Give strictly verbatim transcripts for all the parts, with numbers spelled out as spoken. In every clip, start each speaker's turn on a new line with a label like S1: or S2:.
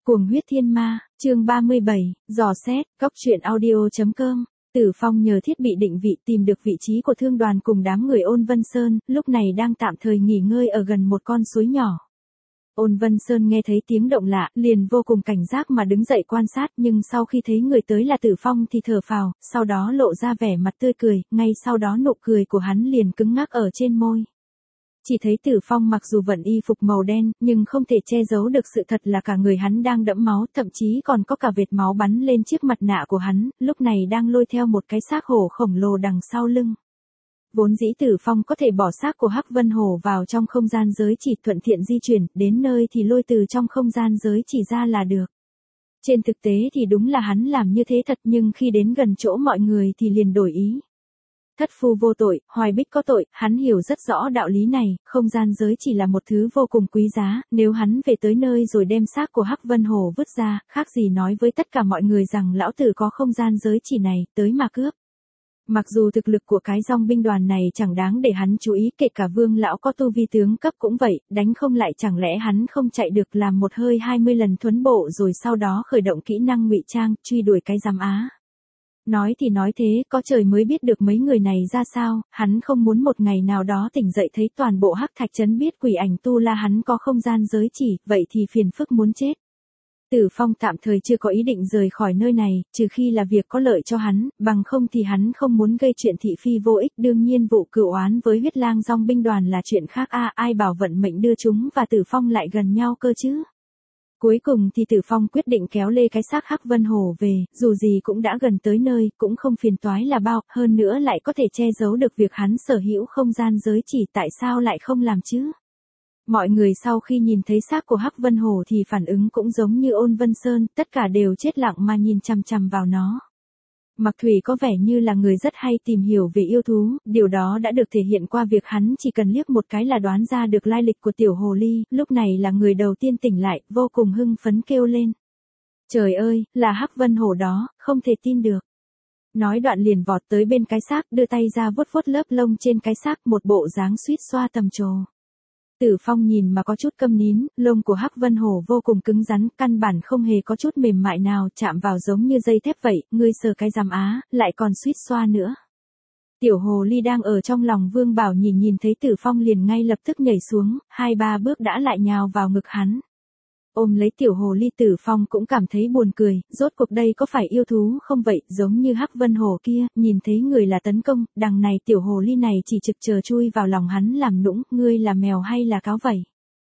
S1: Cuồng huyết thiên ma, chương ba mươi bảy, dò xét, cóc truyện audio.com. Tử Phong nhờ thiết bị định vị tìm được vị trí của thương đoàn cùng đám người Ôn Vân Sơn, lúc này đang tạm thời nghỉ ngơi ở gần một con suối nhỏ. Ôn Vân Sơn nghe thấy tiếng động lạ, liền vô cùng cảnh giác mà đứng dậy quan sát, nhưng sau khi thấy người tới là Tử Phong thì thở phào, sau đó lộ ra vẻ mặt tươi cười, ngay sau đó nụ cười của hắn liền cứng ngắc ở trên môi. Chỉ thấy Tử Phong mặc dù vận y phục màu đen, nhưng không thể che giấu được sự thật là cả người hắn đang đẫm máu, thậm chí còn có cả vệt máu bắn lên chiếc mặt nạ của hắn, lúc này đang lôi theo một cái xác hổ khổng lồ đằng sau lưng. Vốn dĩ Tử Phong có thể bỏ xác của Hắc Vân Hổ vào trong không gian giới chỉ thuận tiện di chuyển, đến nơi thì lôi từ trong không gian giới chỉ ra là được. Trên thực tế thì đúng là hắn làm như thế thật, nhưng khi đến gần chỗ mọi người thì liền đổi ý. Thất phu vô tội, Hoài Bích có tội, hắn hiểu rất rõ đạo lý này, không gian giới chỉ là một thứ vô cùng quý giá, nếu hắn về tới nơi rồi đem xác của Hắc Vân Hổ vứt ra, khác gì nói với tất cả mọi người rằng lão tử có không gian giới chỉ này, tới mà cướp. Mặc dù thực lực của cái dòng binh đoàn này chẳng đáng để hắn chú ý, kể cả Vương lão có tu vi tướng cấp cũng vậy, đánh không lại chẳng lẽ hắn không chạy được làm một hơi hai mươi lần thuấn bộ rồi sau đó khởi động kỹ năng ngụy trang, truy đuổi cái giám á. Nói thì nói thế, có trời mới biết được mấy người này ra sao, hắn không muốn một ngày nào đó tỉnh dậy thấy toàn bộ Hắc Thạch Trấn biết quỷ ảnh tu la hắn có không gian giới chỉ, vậy thì phiền phức muốn chết. Tử Phong tạm thời chưa có ý định rời khỏi nơi này, trừ khi là việc có lợi cho hắn, bằng không thì hắn không muốn gây chuyện thị phi vô ích. Đương nhiên vụ cựu oán với huyết lang dòng binh đoàn là chuyện khác a, à, ai bảo vận mệnh đưa chúng và Tử Phong lại gần nhau cơ chứ. Cuối cùng thì Tử Phong quyết định kéo lê cái xác Hắc Vân Hổ về, dù gì cũng đã gần tới nơi, cũng không phiền toái là bao, hơn nữa lại có thể che giấu được việc hắn sở hữu không gian giới chỉ, tại sao lại không làm chứ? Mọi người sau khi nhìn thấy xác của Hắc Vân Hổ thì phản ứng cũng giống như Ôn Vân Sơn, tất cả đều chết lặng mà nhìn chằm chằm vào nó. Mạc Thủy có vẻ như là người rất hay tìm hiểu về yêu thú, điều đó đã được thể hiện qua việc hắn chỉ cần liếc một cái là đoán ra được lai lịch của tiểu hồ ly, lúc này là người đầu tiên tỉnh lại, vô cùng hưng phấn kêu lên. Trời ơi, là Hắc Vân Hổ đó, không thể tin được. Nói đoạn liền vọt tới bên cái xác, đưa tay ra vuốt vuốt lớp lông trên cái xác, một bộ dáng suýt xoa tầm trồ. Tử Phong nhìn mà có chút câm nín, lông của Hắc Vân Hổ vô cùng cứng rắn, căn bản không hề có chút mềm mại nào, chạm vào giống như dây thép vậy, ngươi sờ cái giám á, lại còn suýt xoa nữa. Tiểu hồ ly đang ở trong lòng Vương Bảo nhìn nhìn thấy Tử Phong liền ngay lập tức nhảy xuống, hai ba bước đã lại nhào vào ngực hắn. Ôm lấy tiểu hồ ly, Tử Phong cũng cảm thấy buồn cười, rốt cuộc đây có phải yêu thú không vậy, giống như Hắc Vân Hổ kia, nhìn thấy người là tấn công, đằng này tiểu hồ ly này chỉ trực chờ chui vào lòng hắn làm nũng, ngươi là mèo hay là cáo vậy?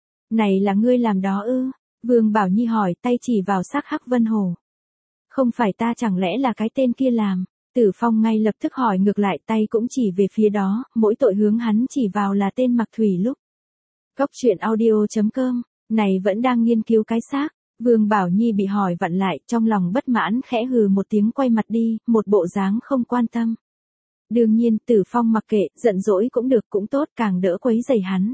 S1: Này là ngươi làm đó ư? Vương Bảo Nhi hỏi, tay chỉ vào xác Hắc Vân Hổ. Không phải ta, chẳng lẽ là cái tên kia làm? Tử Phong ngay lập tức hỏi ngược lại, tay cũng chỉ về phía đó, mỗi tội hướng hắn chỉ vào là tên Mạc Thủy lúc. Cóc truyện audio.com. Này vẫn đang nghiên cứu cái xác, Vương Bảo Nhi bị hỏi vặn lại, trong lòng bất mãn khẽ hừ một tiếng quay mặt đi, một bộ dáng không quan tâm. Đương nhiên, Tử Phong mặc kệ, giận dỗi cũng được cũng tốt, càng đỡ quấy rầy hắn.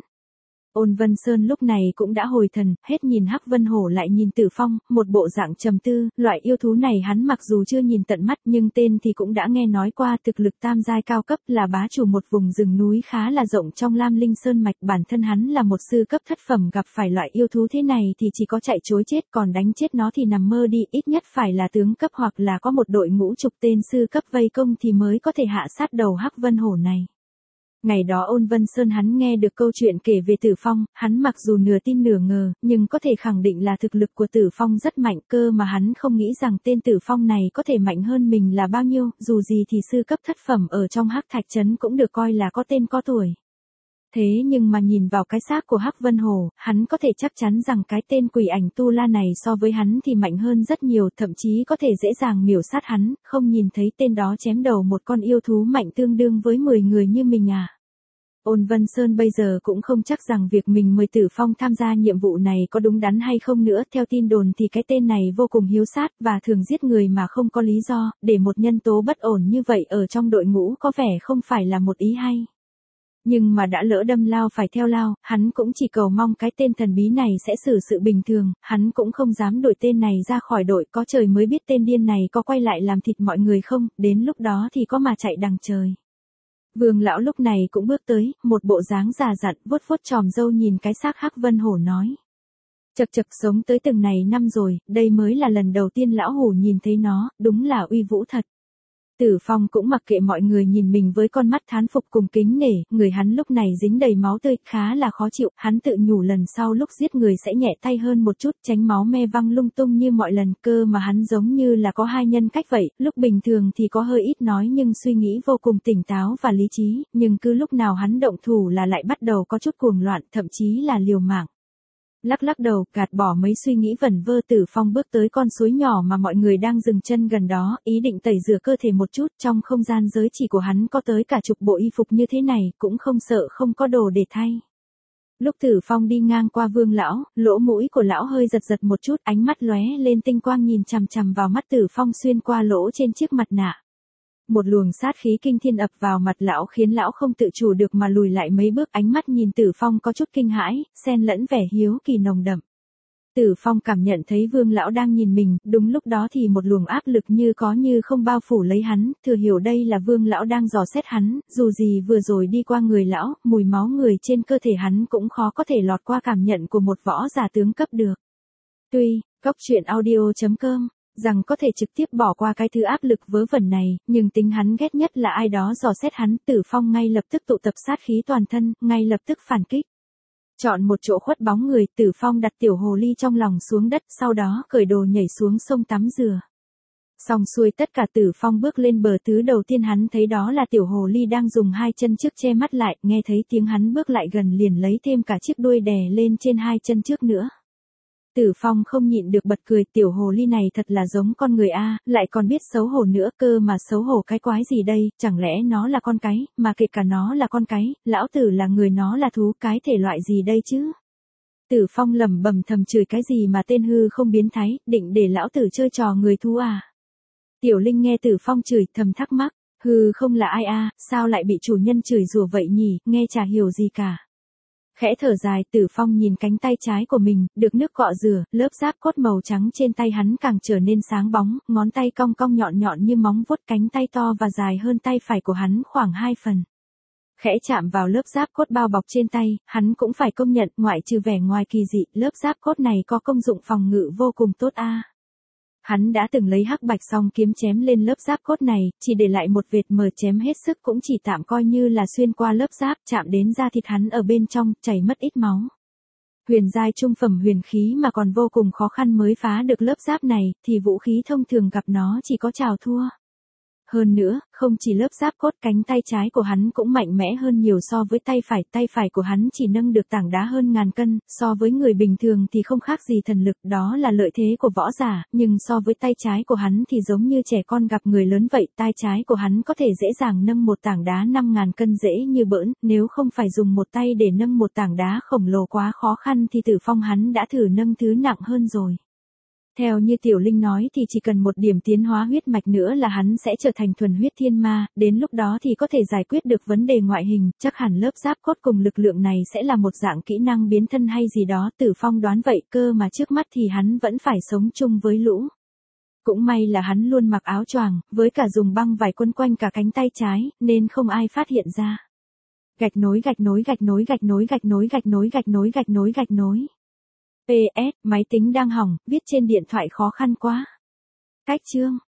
S1: Ôn Vân Sơn lúc này cũng đã hồi thần, hết nhìn Hắc Vân Hổ lại nhìn Tử Phong, một bộ dạng trầm tư, loại yêu thú này hắn mặc dù chưa nhìn tận mắt nhưng tên thì cũng đã nghe nói qua, thực lực tam giai cao cấp, là bá chủ một vùng rừng núi khá là rộng trong Lam Linh Sơn mạch, bản thân hắn là một sư cấp thất phẩm, gặp phải loại yêu thú thế này thì chỉ có chạy trối chết, còn đánh chết nó thì nằm mơ đi, ít nhất phải là tướng cấp hoặc là có một đội ngũ chục tên sư cấp vây công thì mới có thể hạ sát đầu Hắc Vân Hổ này. Ngày đó Ôn Vân Sơn hắn nghe được câu chuyện kể về Tử Phong, hắn mặc dù nửa tin nửa ngờ, nhưng có thể khẳng định là thực lực của Tử Phong rất mạnh, cơ mà hắn không nghĩ rằng tên Tử Phong này có thể mạnh hơn mình là bao nhiêu, dù gì thì sư cấp thất phẩm ở trong Hắc Thạch Trấn cũng được coi là có tên có tuổi. Thế nhưng mà nhìn vào cái xác của Hắc Vân Hổ, hắn có thể chắc chắn rằng cái tên quỷ ảnh tu la này so với hắn thì mạnh hơn rất nhiều, thậm chí có thể dễ dàng miểu sát hắn, không nhìn thấy tên đó chém đầu một con yêu thú mạnh tương đương với mười người như mình à. Ôn Vân Sơn bây giờ cũng không chắc rằng việc mình mời Tử Phong tham gia nhiệm vụ này có đúng đắn hay không nữa, theo tin đồn thì cái tên này vô cùng hiếu sát và thường giết người mà không có lý do, để một nhân tố bất ổn như vậy ở trong đội ngũ có vẻ không phải là một ý hay. Nhưng mà đã lỡ đâm lao phải theo lao, hắn cũng chỉ cầu mong cái tên thần bí này sẽ xử sự bình thường, hắn cũng không dám đuổi tên này ra khỏi đội, có trời mới biết tên điên này có quay lại làm thịt mọi người không, đến lúc đó thì có mà chạy đằng trời. Vương lão lúc này cũng bước tới, một bộ dáng già dặn, vuốt vuốt chòm râu nhìn cái xác Hắc Vân Hổ nói. Chậc chậc, sống tới từng này năm rồi, đây mới là lần đầu tiên lão hủ nhìn thấy nó, đúng là uy vũ thật. Tử Phong cũng mặc kệ mọi người nhìn mình với con mắt thán phục cùng kính nể, người hắn lúc này dính đầy máu tươi, khá là khó chịu, hắn tự nhủ lần sau lúc giết người sẽ nhẹ tay hơn một chút, tránh máu me văng lung tung như mọi lần, cơ mà hắn giống như là có hai nhân cách vậy, lúc bình thường thì có hơi ít nói nhưng suy nghĩ vô cùng tỉnh táo và lý trí, nhưng cứ lúc nào hắn động thủ là lại bắt đầu có chút cuồng loạn, thậm chí là liều mạng. Lắc lắc đầu, gạt bỏ mấy suy nghĩ vẩn vơ, Tử Phong bước tới con suối nhỏ mà mọi người đang dừng chân gần đó, ý định tẩy rửa cơ thể một chút, trong không gian giới chỉ của hắn có tới cả chục bộ y phục như thế này, cũng không sợ không có đồ để thay. Lúc Tử Phong đi ngang qua Vương lão, lỗ mũi của lão hơi giật giật một chút, ánh mắt lóe lên tinh quang nhìn chằm chằm vào mắt Tử Phong xuyên qua lỗ trên chiếc mặt nạ. Một luồng sát khí kinh thiên ập vào mặt lão khiến lão không tự chủ được mà lùi lại mấy bước, ánh mắt nhìn Tử Phong có chút kinh hãi, xen lẫn vẻ hiếu kỳ nồng đậm. Tử Phong cảm nhận thấy Vương lão đang nhìn mình, đúng lúc đó thì một luồng áp lực như có như không bao phủ lấy hắn, thừa hiểu đây là Vương lão đang dò xét hắn, dù gì vừa rồi đi qua người lão, mùi máu người trên cơ thể hắn cũng khó có thể lọt qua cảm nhận của một võ giả tướng cấp được. Tuy, Góc Truyện Audio chấm com rằng có thể trực tiếp bỏ qua cái thứ áp lực vớ vẩn này, nhưng tính hắn ghét nhất là ai đó dò xét hắn, Tử Phong ngay lập tức tụ tập sát khí toàn thân, ngay lập tức phản kích. Chọn một chỗ khuất bóng người, Tử Phong đặt tiểu hồ ly trong lòng xuống đất, sau đó cởi đồ nhảy xuống sông tắm rửa. Xong xuôi tất cả, Tử Phong bước lên bờ, thứ đầu tiên hắn thấy đó là tiểu hồ ly đang dùng hai chân trước che mắt lại, nghe thấy tiếng hắn bước lại gần liền lấy thêm cả chiếc đuôi đè lên trên hai chân trước nữa. Tử Phong không nhịn được bật cười, tiểu hồ ly này thật là giống con người a, lại còn biết xấu hổ nữa, cơ mà xấu hổ cái quái gì đây, chẳng lẽ nó là con cái, mà kể cả nó là con cái, lão tử là người nó là thú, cái thể loại gì đây chứ? Tử Phong lẩm bẩm thầm chửi cái gì mà tên hư không biến thái, định để lão tử chơi trò người thú à? Tiểu Linh nghe Tử Phong chửi thầm thắc mắc, hư không là ai a, sao lại bị chủ nhân chửi rủa vậy nhỉ, nghe chả hiểu gì cả. Khẽ thở dài, Tử Phong nhìn cánh tay trái của mình, được nước cọ rửa, lớp giáp cốt màu trắng trên tay hắn càng trở nên sáng bóng, ngón tay cong cong nhọn nhọn như móng vuốt, cánh tay to và dài hơn tay phải của hắn khoảng hai phần. Khẽ chạm vào lớp giáp cốt bao bọc trên tay, hắn cũng phải công nhận, ngoại trừ vẻ ngoài kỳ dị, lớp giáp cốt này có công dụng phòng ngự vô cùng tốt a. Hắn đã từng lấy hắc bạch song kiếm chém lên lớp giáp cốt này, chỉ để lại một vệt mờ, chém hết sức cũng chỉ tạm coi như là xuyên qua lớp giáp, chạm đến da thịt hắn ở bên trong, chảy mất ít máu. Huyền giai trung phẩm huyền khí mà còn vô cùng khó khăn mới phá được lớp giáp này, thì vũ khí thông thường gặp nó chỉ có chào thua. Hơn nữa, không chỉ lớp giáp cốt, cánh tay trái của hắn cũng mạnh mẽ hơn nhiều so với tay phải, tay phải của hắn chỉ nâng được tảng đá hơn ngàn cân, so với người bình thường thì không khác gì thần lực, đó là lợi thế của võ giả, nhưng so với tay trái của hắn thì giống như trẻ con gặp người lớn vậy, tay trái của hắn có thể dễ dàng nâng một tảng đá năm ngàn cân dễ như bỡn, nếu không phải dùng một tay để nâng một tảng đá khổng lồ quá khó khăn thì Tử Phong hắn đã thử nâng thứ nặng hơn rồi. Theo như Tiểu Linh nói thì chỉ cần một điểm tiến hóa huyết mạch nữa là hắn sẽ trở thành thuần huyết thiên ma, đến lúc đó thì có thể giải quyết được vấn đề ngoại hình, chắc hẳn lớp giáp cốt cùng lực lượng này sẽ là một dạng kỹ năng biến thân hay gì đó, Tử Phong đoán vậy, cơ mà trước mắt thì hắn vẫn phải sống chung với lũ. Cũng may là hắn luôn mặc áo choàng, với cả dùng băng vải quấn quanh cả cánh tay trái, nên không ai phát hiện ra. Gạch nối gạch nối gạch nối gạch nối gạch nối gạch nối gạch nối gạch nối gạch nối. pê ét, máy tính đang hỏng, viết trên điện thoại khó khăn quá. Cách chương